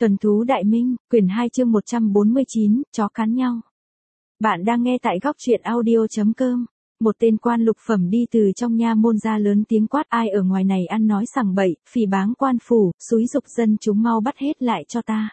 Tuần thú Đại Minh, quyển 2 chương 149, chó cắn nhau. Bạn đang nghe tại góc truyện audio.com. Một tên quan lục phẩm đi từ trong nha môn ra lớn tiếng quát: ai ở ngoài này ăn nói sằng bậy, phỉ báng quan phủ, xúi giục dân chúng mau bắt hết lại cho ta.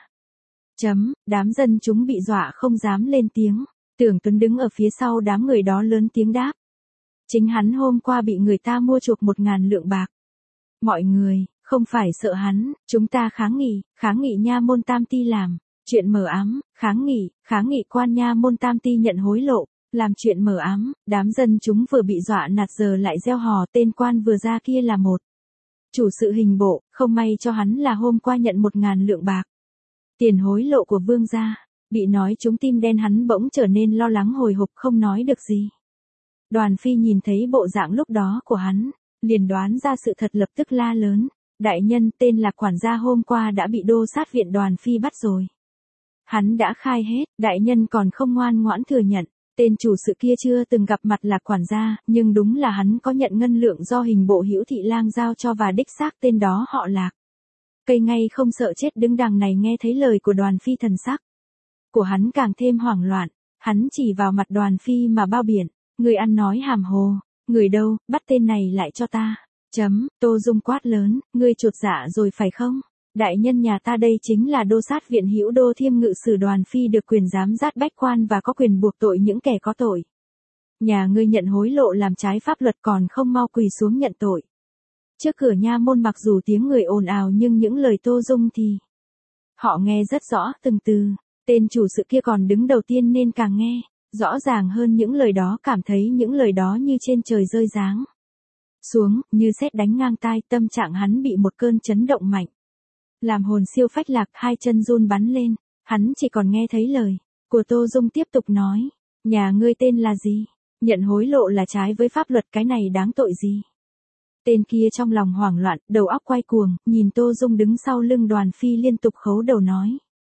Đám dân chúng bị dọa không dám lên tiếng. Tưởng Tuấn đứng ở phía sau đám người đó lớn tiếng đáp. Chính hắn hôm qua bị người ta mua chuộc 1.000 lượng bạc. Mọi người, không phải sợ hắn, chúng ta kháng nghị nha môn Tam Ty làm chuyện mờ ám, kháng nghị quan nha môn Tam Ty nhận hối lộ, làm chuyện mờ ám. Đám dân chúng vừa bị dọa nạt giờ lại reo hò tên quan vừa ra kia là một chủ sự hình bộ, không may cho hắn là hôm qua nhận 1.000 lượng bạc. Tiền hối lộ của vương gia, bị nói trúng tim đen hắn bỗng trở nên lo lắng hồi hộp không nói được gì. Đoàn Phi nhìn thấy bộ dạng lúc đó của hắn, liền đoán ra sự thật lập tức la lớn. Đại nhân tên là quản gia hôm qua đã bị đô sát viện Đoàn Phi bắt rồi. Hắn đã khai hết, đại nhân còn không ngoan ngoãn thừa nhận. Tên chủ sự kia chưa từng gặp mặt là quản gia, nhưng đúng là hắn có nhận ngân lượng do hình bộ Hữu Thị Lang giao cho và đích xác tên đó họ Lạc. Cây ngay không sợ chết đứng đằng này nghe thấy lời của Đoàn Phi thần sắc của hắn càng thêm hoảng loạn, hắn chỉ vào mặt Đoàn Phi mà bao biển, người ăn nói hàm hồ, người đâu, bắt tên này lại cho ta. Tô Dung quát lớn, ngươi chột dạ rồi phải không? Đại nhân nhà ta đây chính là đô sát viện Hữu Đô Thiêm Ngự Sử Đoàn Phi được quyền giám sát bách quan và có quyền buộc tội những kẻ có tội. Nhà ngươi nhận hối lộ làm trái pháp luật còn không mau quỳ xuống nhận tội. Trước cửa nha môn mặc dù tiếng người ồn ào nhưng những lời Tô Dung thì họ nghe rất rõ từng từ. Tên chủ sự kia còn đứng đầu tiên nên càng nghe rõ ràng hơn những lời đó, cảm thấy những lời đó như trên trời rơi giáng xuống, như sét đánh ngang tai. Tâm trạng hắn bị một cơn chấn động mạnh làm hồn siêu phách lạc, hai chân run bắn lên. Hắn chỉ còn nghe thấy lời của Tô Dung tiếp tục nói, nhà ngươi tên là gì? Nhận hối lộ là trái với pháp luật, cái này đáng tội gì? Tên kia trong lòng hoảng loạn, đầu óc quay cuồng, nhìn Tô Dung đứng sau lưng Đoàn Phi liên tục khấu đầu nói.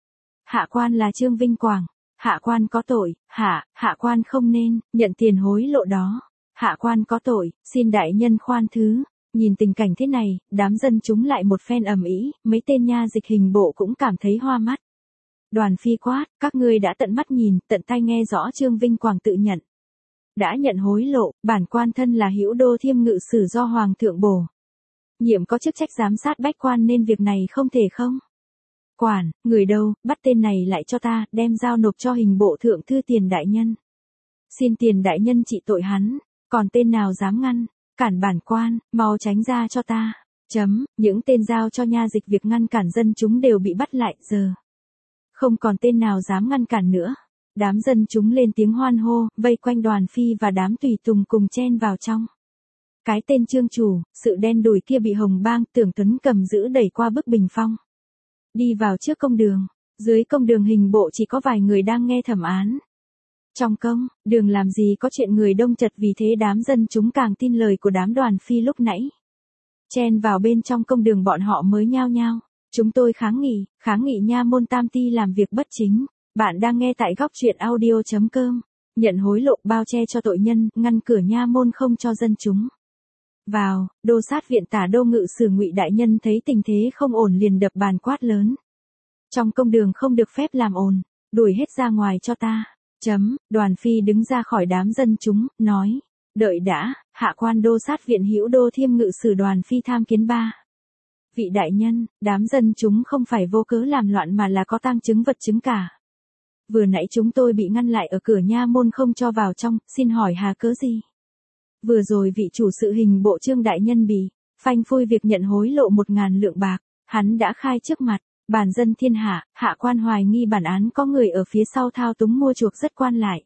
Hạ quan là Trương Vinh Quảng, hạ quan có tội, hạ quan không nên nhận tiền hối lộ đó. Hạ quan có tội, xin đại nhân khoan thứ. Nhìn tình cảnh thế này, đám dân chúng lại một phen ầm ĩ, mấy tên nha dịch hình bộ cũng cảm thấy hoa mắt. Đoàn Phi quát, các ngươi đã tận mắt nhìn, tận tai nghe rõ Trương Vinh Quảng tự nhận đã nhận hối lộ. Bản quan thân là Hữu Đô Thiêm Ngự Sử do Hoàng thượng bổ nhiệm có chức trách giám sát bách quan nên việc này không thể không quản. Người đâu, bắt tên này lại cho ta, đem giao nộp cho hình bộ thượng thư Tiền đại nhân. Xin Tiền đại nhân trị tội hắn. Còn tên nào dám ngăn cản bản quan, mau tránh ra cho ta. Những tên giao cho nha dịch việc ngăn cản dân chúng đều bị bắt lại, giờ không còn tên nào dám ngăn cản nữa. Đám dân chúng lên tiếng hoan hô, vây quanh Đoàn Phi và đám tùy tùng cùng chen vào trong. Cái tên Trương chủ, sự đen đủi kia bị Hồng Bang, Tưởng Tuấn cầm giữ đẩy qua bức bình phong, đi vào trước công đường. Dưới công đường hình bộ chỉ có vài người đang nghe thẩm án. Trong công đường làm gì có chuyện người đông chật, vì thế đám dân chúng càng tin lời của đám Đoàn Phi lúc nãy. Chen vào bên trong công đường bọn họ mới nhao nhao. Chúng tôi kháng nghị nha môn Tam Ty làm việc bất chính. Bạn đang nghe tại góc truyện audio.com. Nhận hối lộ, bao che cho tội nhân, ngăn cửa nha môn không cho dân chúng vào. Đô sát viện Tả Đô Ngự Sử Ngụy đại nhân thấy tình thế không ổn liền đập bàn quát lớn. Trong công đường không được phép làm ồn, đuổi hết ra ngoài cho ta. Đoàn Phi đứng ra khỏi đám dân chúng, nói, đợi đã, hạ quan đô sát viện Hữu Đô Thiêm Ngự Sử Đoàn Phi tham kiến ba vị đại nhân. Đám dân chúng không phải vô cớ làm loạn mà là có tang chứng vật chứng cả. Vừa nãy chúng tôi bị ngăn lại ở cửa nha môn không cho vào trong, xin hỏi hà cớ gì? Vừa rồi vị chủ sự hình bộ Trương đại nhân bị phanh phui việc nhận hối lộ 1.000 lượng bạc, hắn đã khai trước mặt bản dân thiên hạ, hạ quan hoài nghi bản án có người ở phía sau thao túng mua chuộc rất quan lại.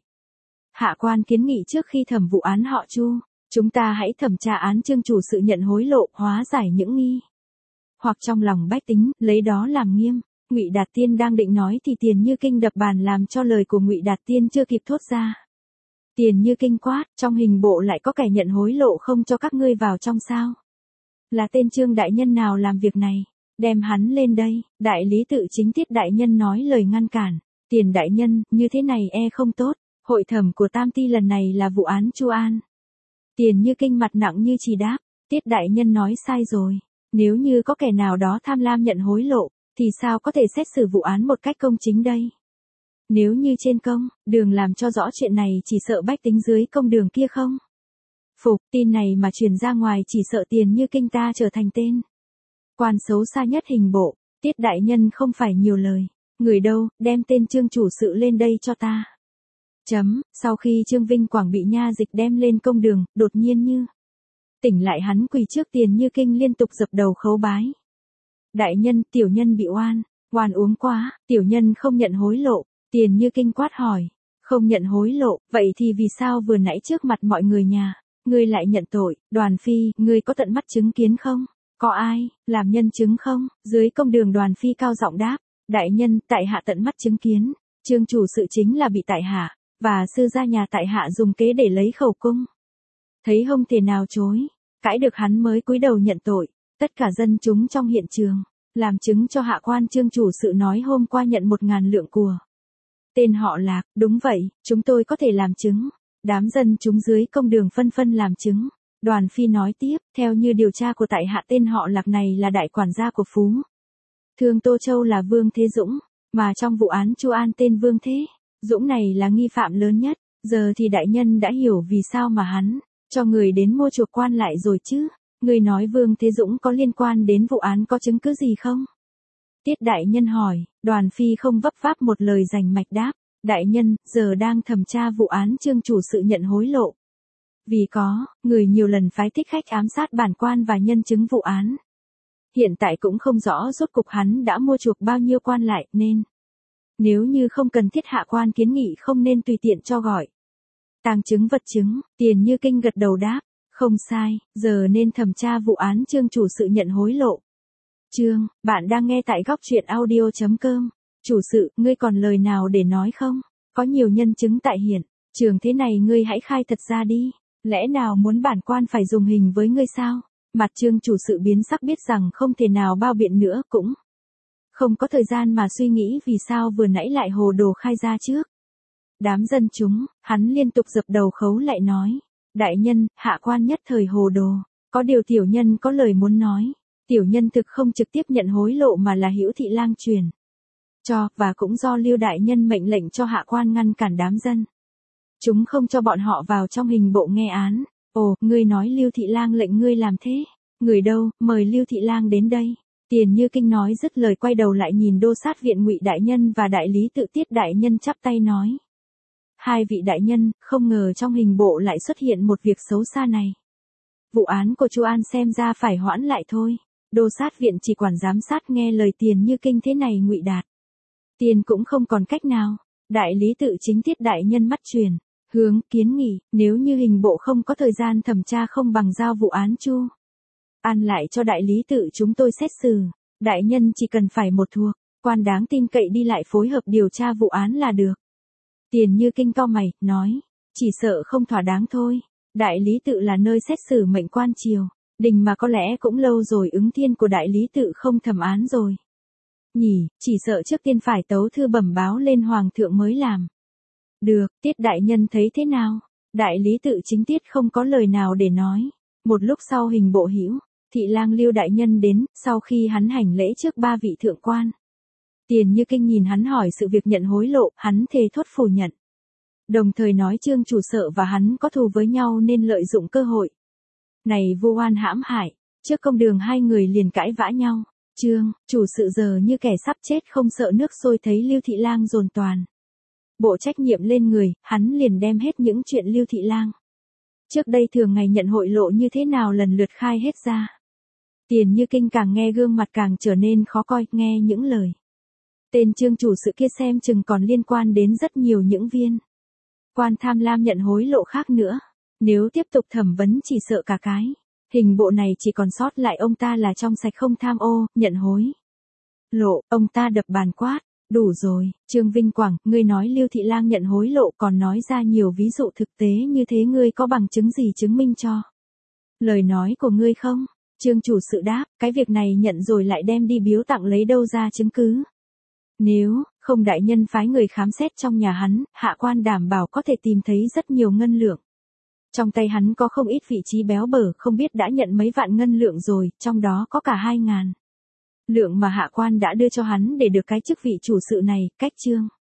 Hạ quan kiến nghị trước khi thẩm vụ án họ Chu, chúng ta hãy thẩm tra án Trương chủ sự nhận hối lộ, hóa giải những nghi hoặc trong lòng bách tính, lấy đó làm nghiêm. Ngụy Đạt Tiên đang định nói thì Tiền Như Kinh đập bàn làm cho lời của Ngụy Đạt Tiên chưa kịp thốt ra. Tiền Như Kinh quát, trong hình bộ lại có kẻ nhận hối lộ không cho các ngươi vào trong sao? Là tên Trương đại nhân nào làm việc này? Đem hắn lên đây. Đại lý tự chính Tiết đại nhân nói lời ngăn cản. Tiền đại nhân, như thế này không tốt. Hội thẩm của Tam Ty lần này là vụ án Chu An. Tiền Như Kinh mặt nặng như chỉ đáp, Tiết đại nhân nói sai rồi. Nếu như có kẻ nào đó tham lam nhận hối lộ, thì sao có thể xét xử vụ án một cách công chính đây? Nếu như trên công đường làm cho rõ chuyện này chỉ sợ bách tính dưới công đường kia không? Phục, tin này mà truyền ra ngoài chỉ sợ Tiền Như Kinh ta trở thành tên quan xấu xa nhất hình bộ. Tiết đại nhân không phải nhiều lời. Người đâu, đem tên Trương chủ sự lên đây cho ta. Sau khi Trương Vinh Quảng bị nha dịch đem lên công đường, đột nhiên như tỉnh lại hắn quỳ trước Tiền Như Kinh liên tục dập đầu khấu bái. Đại nhân, tiểu nhân bị oan uống quá, tiểu nhân không nhận hối lộ. Tiền Như Kinh quát hỏi, không nhận hối lộ, vậy thì vì sao vừa nãy trước mặt mọi người nhà, ngươi lại nhận tội? Đoàn Phi, ngươi có tận mắt chứng kiến không? Có ai làm nhân chứng không? Dưới công đường Đoàn Phi cao giọng đáp, đại nhân, tại hạ tận mắt chứng kiến, Trương chủ sự chính là bị tại hạ và sư gia nhà tại hạ dùng kế để lấy khẩu cung. Thấy không thể nào chối, cãi được hắn mới cúi đầu nhận tội. Tất cả dân chúng trong hiện trường làm chứng cho hạ quan Trương chủ sự nói hôm qua nhận 1.000 lượng của tên họ Lạc. Đúng vậy, chúng tôi có thể làm chứng. Đám dân chúng dưới công đường phân phân làm chứng. Đoàn Phi nói tiếp, theo như điều tra của tại hạ, tên họ Lạc này là đại quản gia của Phú Thương Tô Châu là Vương Thế Dũng, mà trong vụ án Chu An tên Vương Thế Dũng này là nghi phạm lớn nhất. Giờ thì đại nhân đã hiểu vì sao mà hắn cho người đến mua chuộc quan lại rồi chứ. Người nói Vương Thế Dũng có liên quan đến vụ án, có chứng cứ gì không? Tiết đại nhân hỏi. Đoàn Phi không vấp váp một lời rành mạch đáp, đại nhân, giờ đang thẩm tra vụ án Trương chủ sự nhận hối lộ. Vì có người nhiều lần phái thích khách ám sát bản quan và nhân chứng vụ án. Hiện tại cũng không rõ rốt cục hắn đã mua chuộc bao nhiêu quan lại, nên nếu như không cần thiết hạ quan kiến nghị không nên tùy tiện cho gọi tàng chứng vật chứng. Tiền Như Kinh gật đầu đáp, không sai, giờ nên thẩm tra vụ án Trương chủ sự nhận hối lộ. Trương, bạn đang nghe tại góc truyện audio.com. Chủ sự, ngươi còn lời nào để nói không? Có nhiều nhân chứng tại hiện trường thế này, ngươi hãy khai thật ra đi. Lẽ nào muốn bản quan phải dùng hình với ngươi sao? Mặt Trương chủ sự biến sắc, biết rằng không thể nào bao biện nữa, cũng không có thời gian mà suy nghĩ vì sao vừa nãy lại hồ đồ khai ra trước đám dân chúng. Hắn liên tục dập đầu khấu lại nói, đại nhân, hạ quan nhất thời hồ đồ. Có điều tiểu nhân có lời muốn nói. Tiểu nhân thực không trực tiếp nhận hối lộ mà là Hữu Thị Lang truyền cho, và cũng do Lưu đại nhân mệnh lệnh cho hạ quan ngăn cản đám dân chúng không cho bọn họ vào trong hình bộ nghe án. Ồ, ngươi nói Lưu Thị Lang lệnh ngươi làm thế? Người đâu, mời Lưu Thị Lang đến đây. Tiền Như Kinh nói dứt lời quay đầu lại nhìn đô sát viện Ngụy đại nhân và đại lý tự Tiết đại nhân, chắp tay nói, hai vị đại nhân, không ngờ trong hình bộ lại xuất hiện một việc xấu xa này. Vụ án của Chu An xem ra phải hoãn lại thôi. Đô sát viện chỉ quản giám sát, nghe lời Tiền Như Kinh thế này Ngụy Đạt Tiền cũng không còn cách nào. Đại lý tự chính Tiết đại nhân mắt truyền hướng kiến nghị, nếu như hình bộ không có thời gian thẩm tra, không bằng giao vụ án Chu An lại cho đại lý tự chúng tôi xét xử. Đại nhân chỉ cần phải một thuộc quan đáng tin cậy đi lại phối hợp điều tra vụ án là được. Tiền Như Kinh cau mày, nói, chỉ sợ không thỏa đáng thôi. Đại lý tự là nơi xét xử mệnh quan triều đình mà có lẽ cũng lâu rồi ứng thiên của đại lý tự không thẩm án rồi nhỉ, chỉ sợ trước tiên phải tấu thư bẩm báo lên hoàng thượng mới làm được. Tiết đại nhân thấy thế nào? Đại lý tự chính Tiết không có lời nào để nói. Một lúc sau hình bộ Hữu Thị Lang Lưu đại nhân đến, sau khi hắn hành lễ trước ba vị thượng quan. Tiền Như Kinh nhìn hắn hỏi sự việc nhận hối lộ, hắn thề thốt phủ nhận. Đồng thời nói Trương chủ sợ và hắn có thù với nhau nên lợi dụng cơ hội này vu oan hãm hại. Trước công đường hai người liền cãi vã nhau. Trương chủ sự giờ như kẻ sắp chết, không sợ nước sôi, thấy Lưu Thị Lang dồn toàn bộ trách nhiệm lên người, hắn liền đem hết những chuyện Lưu Thị Lang trước đây thường ngày nhận hội lộ như thế nào lần lượt khai hết ra. Tiền Như Kinh càng nghe gương mặt càng trở nên khó coi, nghe những lời tên Trương chủ sự kia xem chừng còn liên quan đến rất nhiều những viên quan tham lam nhận hối lộ khác nữa. Nếu tiếp tục thẩm vấn chỉ sợ cả cái hình bộ này chỉ còn sót lại ông ta là trong sạch, không tham ô, nhận hối lộ. Ông ta đập bàn quát, đủ rồi, Trương Vinh Quảng, ngươi nói Lưu Thị Lang nhận hối lộ, còn nói ra nhiều ví dụ thực tế như thế, ngươi có bằng chứng gì chứng minh cho lời nói của ngươi không? Trương chủ sự đáp, cái việc này nhận rồi lại đem đi biếu tặng, lấy đâu ra chứng cứ? Nếu không đại nhân phái người khám xét trong nhà hắn, hạ quan đảm bảo có thể tìm thấy rất nhiều ngân lượng. Trong tay hắn có không ít vị trí béo bở, không biết đã nhận mấy vạn ngân lượng rồi, trong đó có cả 2.000 Lượng mà hạ quan đã đưa cho hắn để được cái chức vị chủ sự này, cách chương.